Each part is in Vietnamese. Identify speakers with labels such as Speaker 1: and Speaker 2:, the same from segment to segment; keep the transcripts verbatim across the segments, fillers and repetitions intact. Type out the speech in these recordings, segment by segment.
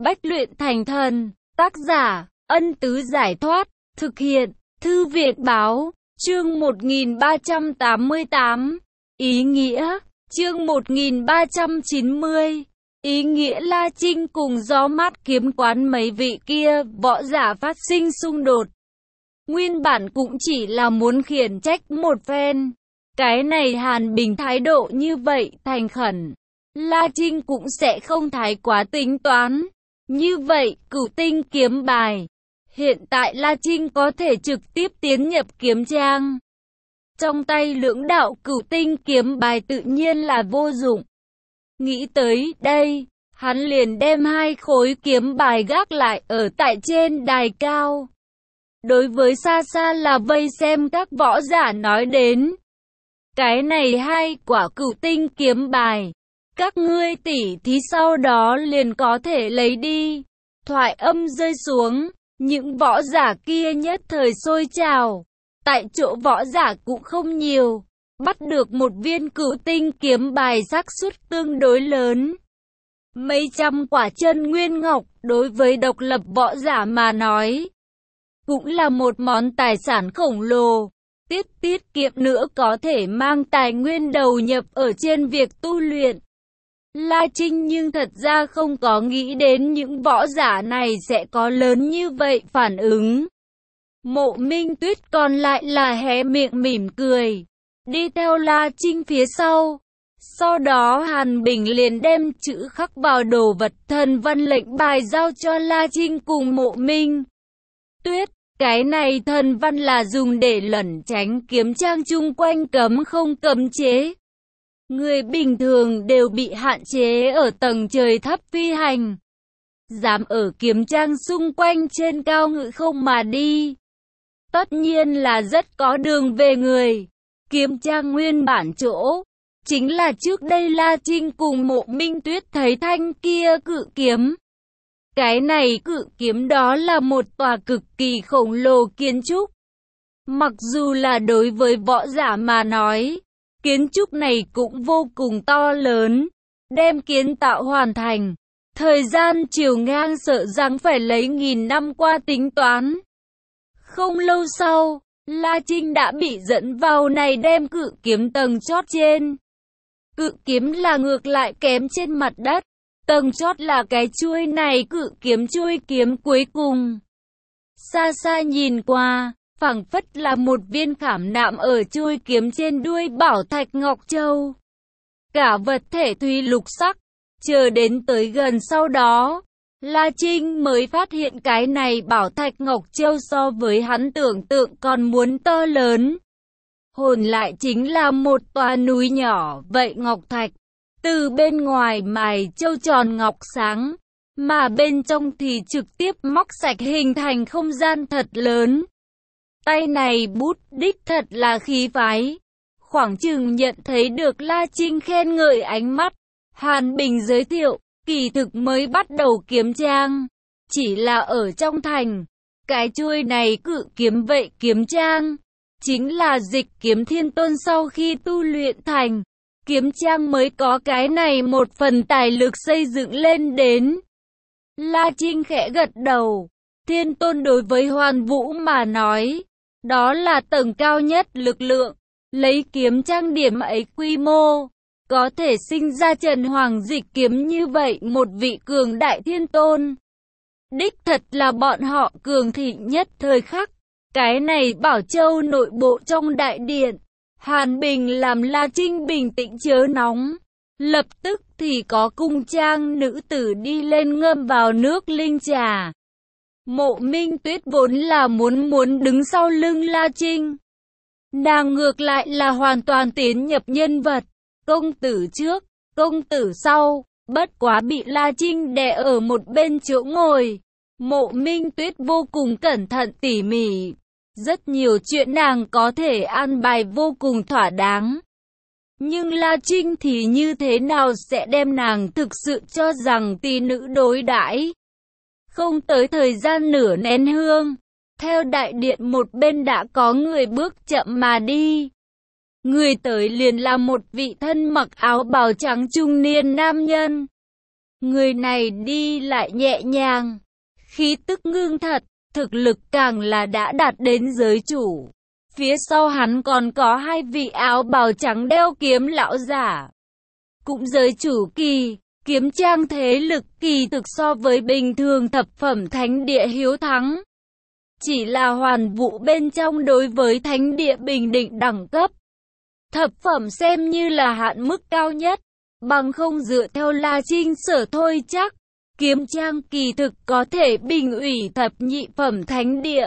Speaker 1: Bách luyện thành thần. Tác giả, Ân Tứ Giải Thoát. Thực hiện, Thư viện Báo. Chương một nghìn ba trăm tám mươi tám. Ý nghĩa. Chương một nghìn ba trăm chín mươi. Ý nghĩa La Trinh cùng Gió Mát Kiếm Quán mấy vị kia, võ giả phát sinh xung đột. Nguyên bản cũng chỉ là muốn khiển trách một phen. Cái này Hàn Bình thái độ như vậy, thành khẩn. La Trinh cũng sẽ không thái quá tính toán. Như vậy, Cửu Tinh kiếm bài. Hiện tại La Trinh có thể trực tiếp tiến nhập kiếm trang. Trong tay lưỡng đạo Cửu Tinh kiếm bài tự nhiên là vô dụng. Nghĩ tới đây, hắn liền đem hai khối kiếm bài gác lại ở tại trên đài cao. Đối với xa xa là vây xem các võ giả nói đến. Cái này hai quả Cửu Tinh kiếm bài. Các ngươi tỉ thí sau đó liền có thể lấy đi. Thoại âm rơi xuống, những võ giả kia nhất thời sôi trào. Tại chỗ võ giả cũng không nhiều. Bắt được một viên Cửu Tinh kiếm bài xác suất tương đối lớn. Mấy trăm quả chân nguyên ngọc đối với độc lập võ giả mà nói. Cũng là một món tài sản khổng lồ. Tiết tiết kiệm nữa có thể mang tài nguyên đầu nhập ở trên việc tu luyện. La Trinh nhưng thật ra không có nghĩ đến những võ giả này sẽ có lớn như vậy phản ứng. Mộ Minh Tuyết còn lại là hé miệng mỉm cười, đi theo La Trinh phía sau. Sau đó Hàn Bình liền đem chữ khắc vào đồ vật thần văn lệnh bài giao cho La Trinh cùng Mộ Minh Tuyết. Cái này thần văn là dùng để lẩn tránh kiếm trang chung quanh cấm không cấm chế. Người bình thường đều bị hạn chế ở tầng trời thấp phi hành. Dám ở kiếm trang xung quanh trên cao ngự không mà đi. Tất nhiên là rất có đường về người. Kiếm trang nguyên bản chỗ. Chính là trước đây La Trinh cùng Mộ Minh Tuyết thấy thanh kia cự kiếm. Cái này cự kiếm đó là một tòa cực kỳ khổng lồ kiến trúc. Mặc dù là đối với võ giả mà nói, kiến trúc này cũng vô cùng to lớn. Đem kiến tạo hoàn thành, thời gian chiều ngang sợ rằng phải lấy nghìn năm qua tính toán. Không lâu sau, La Trinh đã bị dẫn vào này đem cự kiếm tầng chót trên. Cự kiếm là ngược lại kém trên mặt đất. Tầng chót là cái chuôi này cự kiếm chuôi kiếm cuối cùng. Xa xa nhìn qua, phảng phất là một viên khảm nạm ở chuôi kiếm trên đuôi bảo thạch ngọc châu. Cả vật thể thủy lục sắc, chờ đến tới gần sau đó, La Trinh mới phát hiện cái này bảo thạch ngọc châu so với hắn tưởng tượng còn muốn to lớn. Hồn lại chính là một tòa núi nhỏ vậy ngọc thạch. Từ bên ngoài mài châu tròn ngọc sáng, mà bên trong thì trực tiếp móc sạch hình thành không gian thật lớn. Tay này bút đích thật là khí phái. Khoảng chừng nhận thấy được La Trinh khen ngợi ánh mắt. Hàn Bình giới thiệu, kỳ thực mới bắt đầu kiếm trang. Chỉ là ở trong thành. Cái chuôi này cự kiếm vậy kiếm trang. Chính là Dịch Kiếm Thiên Tôn sau khi tu luyện thành. Kiếm trang mới có cái này một phần tài lực xây dựng lên đến. La Trinh khẽ gật đầu. Thiên Tôn đối với Hoàn Vũ mà nói, đó là tầng cao nhất lực lượng. Lấy kiếm trang điểm ấy quy mô, có thể sinh ra Trần Hoàng Dịch Kiếm như vậy một vị cường đại thiên tôn. Đích thật là bọn họ cường thịnh nhất thời khắc. Cái này Bảo Châu nội bộ trong đại điện. Hàn Bình làm La Trinh bình tĩnh chớ nóng. Lập tức thì có cung trang nữ tử đi lên ngâm vào nước linh trà. Mộ Minh Tuyết vốn là muốn muốn đứng sau lưng La Trinh. Nàng ngược lại là hoàn toàn tiến nhập nhân vật. Công tử trước, công tử sau, bất quá bị La Trinh đè ở một bên chỗ ngồi. Mộ Minh Tuyết vô cùng cẩn thận tỉ mỉ. Rất nhiều chuyện nàng có thể an bài vô cùng thỏa đáng. Nhưng La Trinh thì như thế nào sẽ đem nàng thực sự cho rằng tỷ nữ đối đãi. Không tới thời gian nửa nén hương, theo đại điện một bên đã có người bước chậm mà đi. Người tới liền là một vị thân mặc áo bào trắng trung niên nam nhân. Người này đi lại nhẹ nhàng, khí tức ngưng thật, thực lực càng là đã đạt đến giới chủ. Phía sau hắn còn có hai vị áo bào trắng đeo kiếm lão giả. Cũng giới chủ kỳ, kiếm trang thế lực kỳ thực so với bình thường thập phẩm thánh địa hiếu thắng. Chỉ là hoàn vũ bên trong đối với thánh địa bình định đẳng cấp. Thập phẩm xem như là hạn mức cao nhất, bằng không dựa theo La Trinh sở thôi chắc. Kiếm trang kỳ thực có thể bình ủy thập nhị phẩm thánh địa.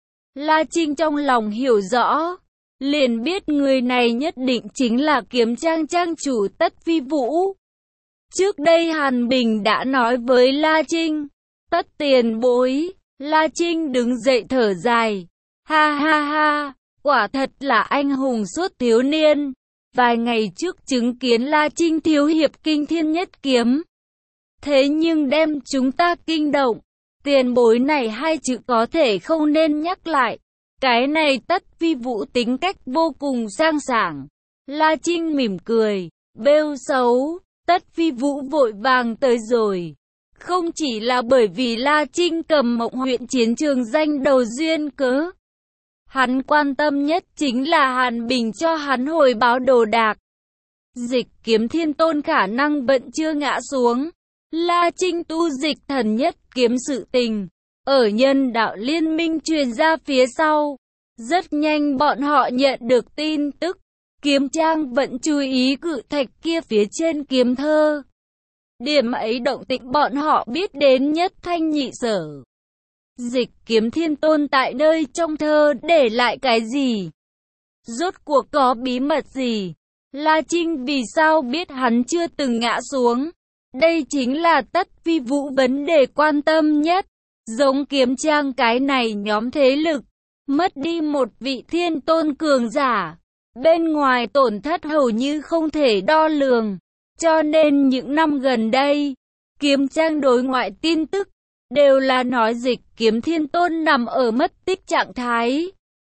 Speaker 1: La Trinh trong lòng hiểu rõ, liền biết người này nhất định chính là kiếm trang trang chủ Tất Phi Vũ. Trước đây Hàn Bình đã nói với La Trinh, Tất tiền bối, La Trinh đứng dậy thở dài, ha ha ha, quả thật là anh hùng suốt thiếu niên. Vài ngày trước chứng kiến La Trinh thiếu hiệp kinh thiên nhất kiếm. Thế nhưng đem chúng ta kinh động, tiền bối này hai chữ có thể không nên nhắc lại. Cái này Tất Phi Vũ tính cách vô cùng sang sảng. La Trinh mỉm cười, bêu xấu, Tất Phi Vũ vội vàng tới rồi. Không chỉ là bởi vì La Trinh cầm Mộng huyện chiến trường danh đầu duyên cớ. Hắn quan tâm nhất chính là Hàn Bình cho hắn hồi báo đồ đạc. Dịch kiếm thiên tôn khả năng vẫn chưa ngã xuống. La Trinh tu dịch thần nhất kiếm sự tình, ở nhân đạo liên minh truyền ra phía sau. Rất nhanh bọn họ nhận được tin tức, kiếm trang vẫn chú ý cự thạch kia phía trên kiếm thơ. Điểm ấy động tĩnh bọn họ biết đến nhất thanh nhị sở. Dịch kiếm thiên tôn tại nơi trong thơ để lại cái gì? Rốt cuộc có bí mật gì? La Trinh vì sao biết hắn chưa từng ngã xuống? Đây chính là Tất Phi Vũ vấn đề quan tâm nhất. Giống kiếm trang cái này nhóm thế lực, mất đi một vị thiên tôn cường giả, bên ngoài tổn thất hầu như không thể đo lường. Cho nên những năm gần đây, kiếm trang đối ngoại tin tức, đều là nói dịch kiếm thiên tôn nằm ở mất tích trạng thái.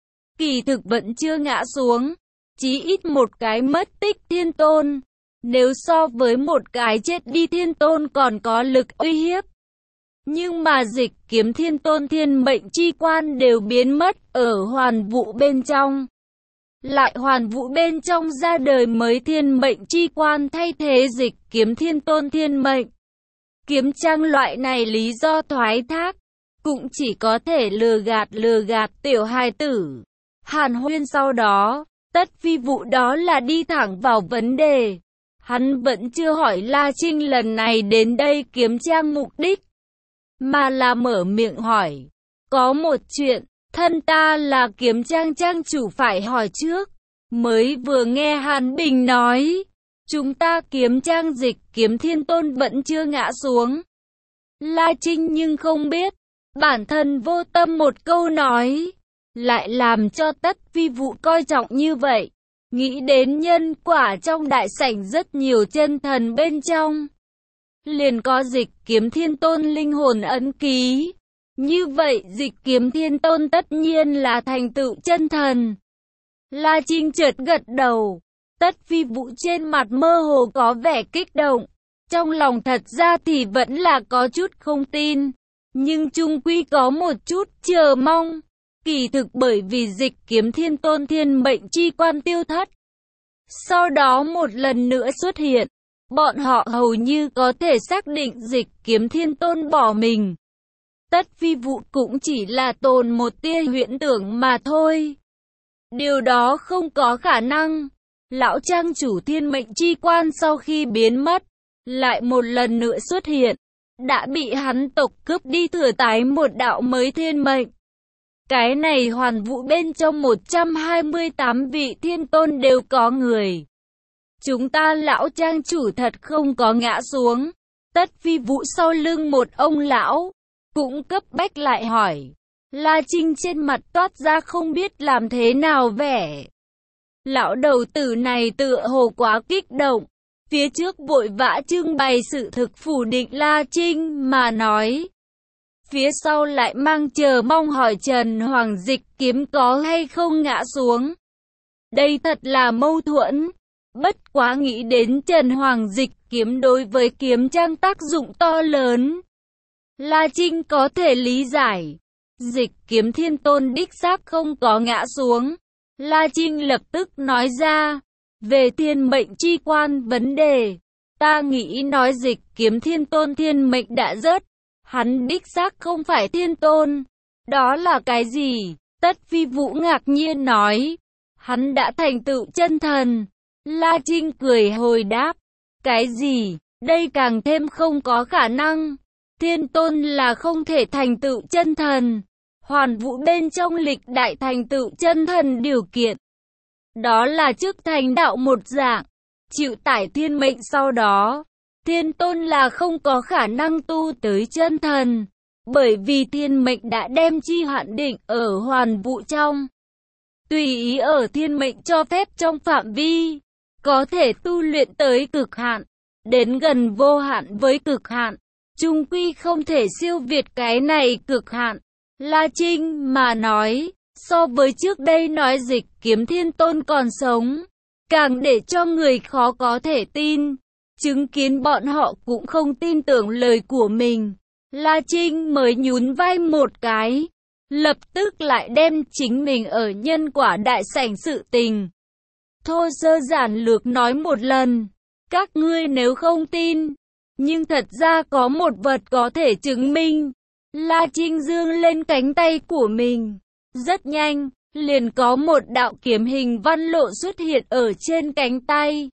Speaker 1: Kỳ thực vẫn chưa ngã xuống, chí ít một cái mất tích thiên tôn. Nếu so với một cái chết đi thiên tôn còn có lực uy hiếp. Nhưng mà dịch kiếm thiên tôn thiên mệnh chi quan đều biến mất ở hoàn vũ bên trong. Lại hoàn vũ bên trong ra đời mới thiên mệnh chi quan thay thế dịch kiếm thiên tôn thiên mệnh. Kiếm trang loại này lý do thoái thác, cũng chỉ có thể lừa gạt lừa gạt tiểu hài tử. Hàn Huyên sau đó, Tất Phi Vũ đó là đi thẳng vào vấn đề. Hắn vẫn chưa hỏi La Trinh lần này đến đây kiếm trang mục đích, mà là mở miệng hỏi. Có một chuyện, thân ta là kiếm trang trang chủ phải hỏi trước. Mới vừa nghe Hàn Bình nói, chúng ta kiếm trang dịch kiếm thiên tôn vẫn chưa ngã xuống. La Trinh nhưng không biết, bản thân vô tâm một câu nói, lại làm cho Tất Phi Vũ coi trọng như vậy. Nghĩ đến nhân quả trong đại sảnh rất nhiều chân thần bên trong. Liền có dịch kiếm thiên tôn linh hồn ấn ký. Như vậy dịch kiếm thiên tôn tất nhiên là thành tựu chân thần. La Trinh chợt gật đầu. Tất Phi Vũ trên mặt mơ hồ có vẻ kích động. Trong lòng thật ra thì vẫn là có chút không tin. Nhưng chung quy có một chút chờ mong. Kỳ thực bởi vì dịch kiếm thiên tôn thiên mệnh chi quan tiêu thất. Sau đó một lần nữa xuất hiện. Bọn họ hầu như có thể xác định dịch kiếm thiên tôn bỏ mình. Tất Phi Vũ cũng chỉ là tồn một tia huyễn tưởng mà thôi. Điều đó không có khả năng. Lão trang chủ thiên mệnh chi quan sau khi biến mất, lại một lần nữa xuất hiện, đã bị hắn tộc cướp đi thừa tái một đạo mới thiên mệnh. Cái này hoàn vũ bên trong một trăm hai mươi tám vị thiên tôn đều có người. Chúng ta lão trang chủ thật không có ngã xuống. Tất Phi Vũ sau lưng một ông lão, cũng cấp bách lại hỏi. La Trinh trên mặt toát ra không biết làm thế nào vẻ. Lão đầu tử này tựa hồ quá kích động. Phía trước vội vã trưng bày sự thực phủ định La Trinh mà nói. Phía sau lại mang chờ mong hỏi Trần Hoàng Dịch kiếm có hay không ngã xuống. Đây thật là mâu thuẫn. Bất quá nghĩ đến Trần Hoàng Dịch kiếm đối với kiếm trang tác dụng to lớn. La Trinh có thể lý giải. Dịch kiếm thiên tôn đích xác không có ngã xuống. La Trinh lập tức nói ra. Về thiên mệnh chi quan vấn đề, ta nghĩ nói dịch kiếm thiên tôn thiên mệnh đã rớt. Hắn đích xác không phải thiên tôn. Đó là cái gì? Tất Phi Vũ ngạc nhiên nói. Hắn đã thành tựu chân thần. La Trinh cười hồi đáp. Cái gì? Đây càng thêm không có khả năng. Thiên tôn là không thể thành tựu chân thần. Hoàn vũ bên trong lịch đại thành tựu chân thần điều kiện. Đó là trước thành đạo một dạng. Chịu tải thiên mệnh sau đó. Thiên tôn là không có khả năng tu tới chân thần. Bởi vì thiên mệnh đã đem chi hạn định ở hoàn vũ trong. Tùy ý ở thiên mệnh cho phép trong phạm vi. Có thể tu luyện tới cực hạn. Đến gần vô hạn với cực hạn. Chung quy không thể siêu việt cái này cực hạn. La Trinh mà nói. So với trước đây nói dịch kiếm thiên tôn còn sống. Càng để cho người khó có thể tin. Chứng kiến bọn họ cũng không tin tưởng lời của mình. La Trinh mới nhún vai một cái. Lập tức lại đem chính mình ở nhân quả đại sảnh sự tình. Thô sơ giản lược nói một lần. Các ngươi nếu không tin. Nhưng thật ra có một vật có thể chứng minh. La Trinh dương lên cánh tay của mình. Rất nhanh, liền có một đạo kiếm hình văn lộ xuất hiện ở trên cánh tay.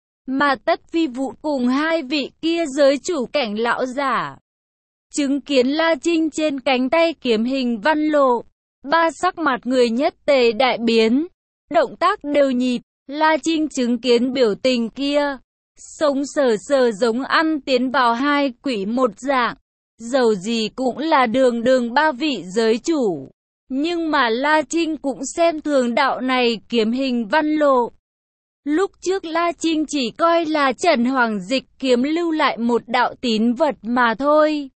Speaker 1: Mà Tất Phi Vũ cùng hai vị kia giới chủ cảnh lão giả. Chứng kiến La Trinh trên cánh tay kiếm hình văn lộ. Ba sắc mặt người nhất tề đại biến. Động tác đều nhịp. La Trinh chứng kiến biểu tình kia. Sống sờ sờ giống ăn tiến vào hai quỷ một dạng. Dầu gì cũng là đường đường ba vị giới chủ. Nhưng mà La Trinh cũng xem thường đạo này kiếm hình văn lộ. Lúc trước La Trinh chỉ coi là Trần Hoàng Dịch kiếm lưu lại một đạo tín vật mà thôi.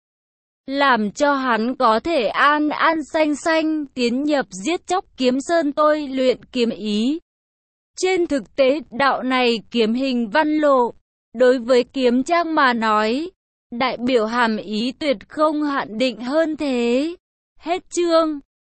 Speaker 1: Làm cho hắn có thể an an xanh xanh tiến nhập giết chóc kiếm sơn tôi luyện kiếm ý. Trên thực tế đạo này kiếm hình văn lộ, đối với kiếm trang mà nói, đại biểu hàm ý tuyệt không hạn định hơn thế. Hết chương.